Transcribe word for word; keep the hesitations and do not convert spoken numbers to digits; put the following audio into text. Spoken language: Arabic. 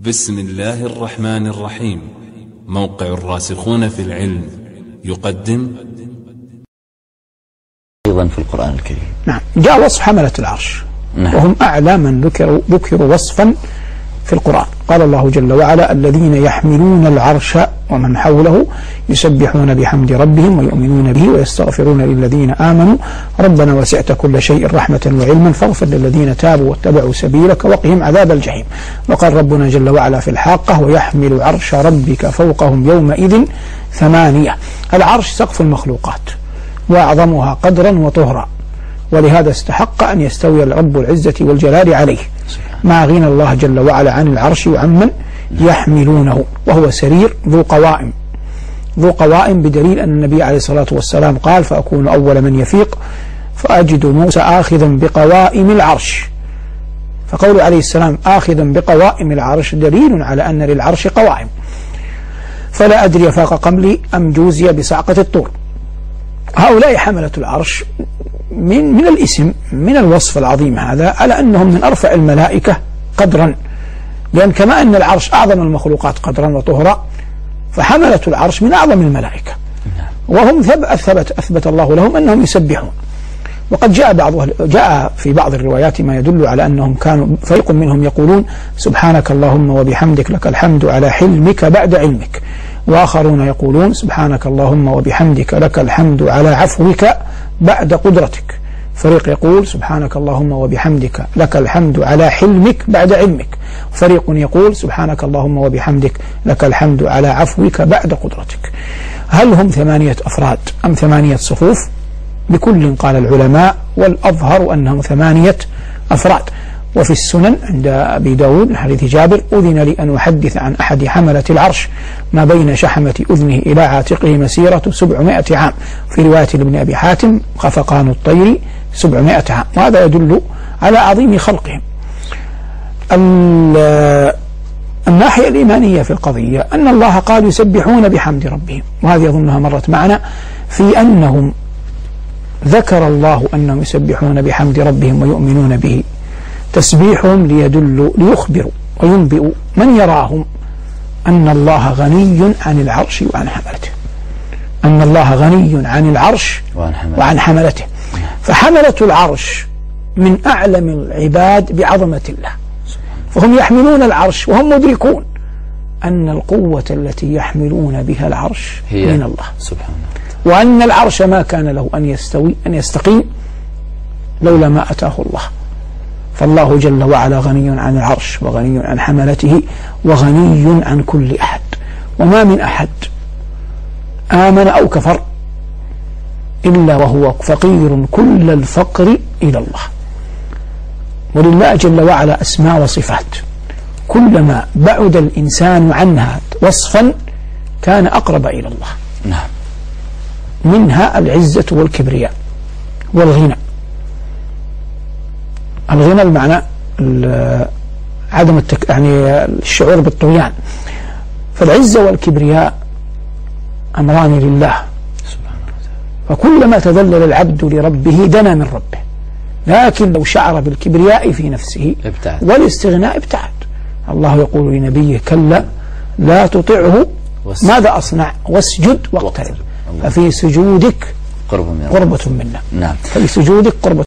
بسم الله الرحمن الرحيم. موقع الراسخون في العلم يقدم أيضا في القرآن الكريم. نعم، جاء وصف حملة العرش. نعم. وهم أعلى من ذكروا ذكروا وصفا في القرآن. قال الله جل وعلا: الذين يحملون العرش ومن حوله يسبحون بحمد ربهم ويؤمنون به ويستغفرون للذين آمنوا ربنا وسعت كل شيء رحمة وعلما فاغفر للذين تابوا واتبعوا سبيلك وقهم عذاب الجحيم. وقال ربنا جل وعلا في الحاقة: ويحمل عرش ربك فوقهم يومئذ ثمانية. العرش سقف المخلوقات وأعظمها قدرا وطهرا، ولهذا استحق أن يستوي رب العزة والجلال عليه، مع غنى الله جل وعلا عن العرش وعمن يحملونه. وهو سرير ذو قوائم ذو قوائم بدليل أن النبي عليه الصلاة والسلام قال: فأكون أول من يفيق فأجد موسى آخذا بقوائم العرش. فقول عليه السلام آخذا بقوائم العرش دليل على أن للعرش قوائم. فلا أدري فاق قملي أم جوزي بصعقة الطور. هؤلاء حملة العرش من من الاسم من الوصف العظيم هذا على أنهم من أرفع الملائكة قدرا، لأن كما أن العرش أعظم المخلوقات قدرا وطهرا، فحملة العرش من أعظم الملائكة. وهم ثبت أثبت الله لهم أنهم يسبحون. وقد جاء بعض جاء في بعض الروايات ما يدل على أنهم كانوا فريق منهم يقولون: سبحانك اللهم وبحمدك لك الحمد على حلمك بعد علمك. وآخرون يقولون: سبحانك اللهم وبحمدك لك الحمد على عفوك بعد قدرتك. فريق يقول: سبحانك اللهم وبحمدك لك الحمد على حلمك بعد علمك. فريق يقول: سبحانك اللهم وبحمدك لك الحمد على عفوك بعد قدرتك. هل هم ثمانية أفراد أم ثمانية صفوف؟ بكل قال العلماء، والأظهر أنهم ثمانية أفراد. وفي السنن عند أبي داود من حديث جابر: أذن لي أن أحدث عن أحد حملة العرش ما بين شحمة أذنه إلى عاتقه مسيرة سبعمائة عام. في رواية لابن أبي حاتم: خفقان الطير سبعمائة عام. وهذا يدل على عظيم خلقهم. الناحية الإيمانية في القضية أن الله قال: يسبحون بحمد ربهم، وهذه أظنها مرت معنا في أنهم ذكر الله أنهم يسبحون بحمد ربهم ويؤمنون به، تسبيحهم ليدلوا ليخبروا وينبئوا من يراهم أن الله غني عن العرش وعن حملته، أن الله غني عن العرش وعن حملته. فحملة العرش من أعلم العباد بعظمة الله، فهم يحملون العرش وهم مدركون أن القوة التي يحملون بها العرش هي من الله سبحانه، وأن العرش ما كان له أن يستوي أن يستقيم لولا ما أتاه الله. فالله جل وعلا غني عن العرش وغني عن حملته وغني عن كل أحد. وما من أحد آمن أو كفر إلا وهو فقير كل الفقر إلى الله. ولله جل وعلا أسماء وصفات، كلما بعد الإنسان عنها وصفا كان أقرب إلى الله. نعم. منها العزة والكبرياء والغنى. الغنى المعنى عدم التك... يعني الشعور بالطغيان. فالعزة والكبرياء أمران لله، فكلما تذلل العبد لربه دنا من ربه، لكن لو شعر بالكبرياء في نفسه ابتعد. والاستغناء ابتعد. الله يقول لنبيه: كلا لا تطعه وس... ماذا أصنع؟ واسجد واقترب. ففي سجودك قربة منا. نعم. ففي سجودك قربة